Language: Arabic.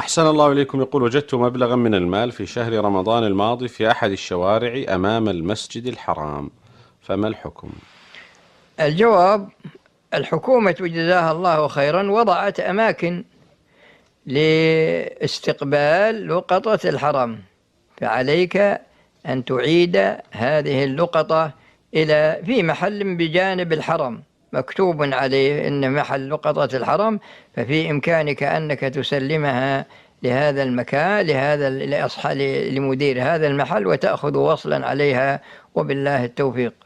أحسن الله إليكم. يقول: وجدت مبلغا من المال في شهر رمضان الماضي في أحد الشوارع أمام المسجد الحرام، فما الحكم؟ الجواب: الحكومة جزاها الله خيرا وضعت أماكن لاستقبال لقطة الحرم، فعليك أن تعيد هذه اللقطة في محل بجانب الحرم مكتوب عليه إن محل لقطة الحرم، ففي إمكانك أنك تسلمها لهذا المكان لمدير هذا المحل وتأخذ وصلا عليها، وبالله التوفيق.